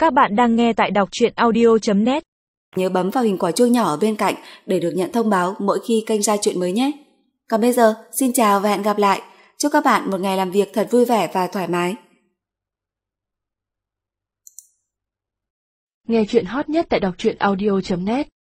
Các bạn đang nghe tại đọc truyện audio.net. Nhớ bấm vào hình quả chuông nhỏ ở bên cạnh để được nhận thông báo mỗi khi kênh ra chuyện mới nhé. Còn bây giờ, xin chào và hẹn gặp lại. Chúc các bạn một ngày làm việc thật vui vẻ và thoải mái. Nghe chuyện hot nhất tại đọc truyện audio.net.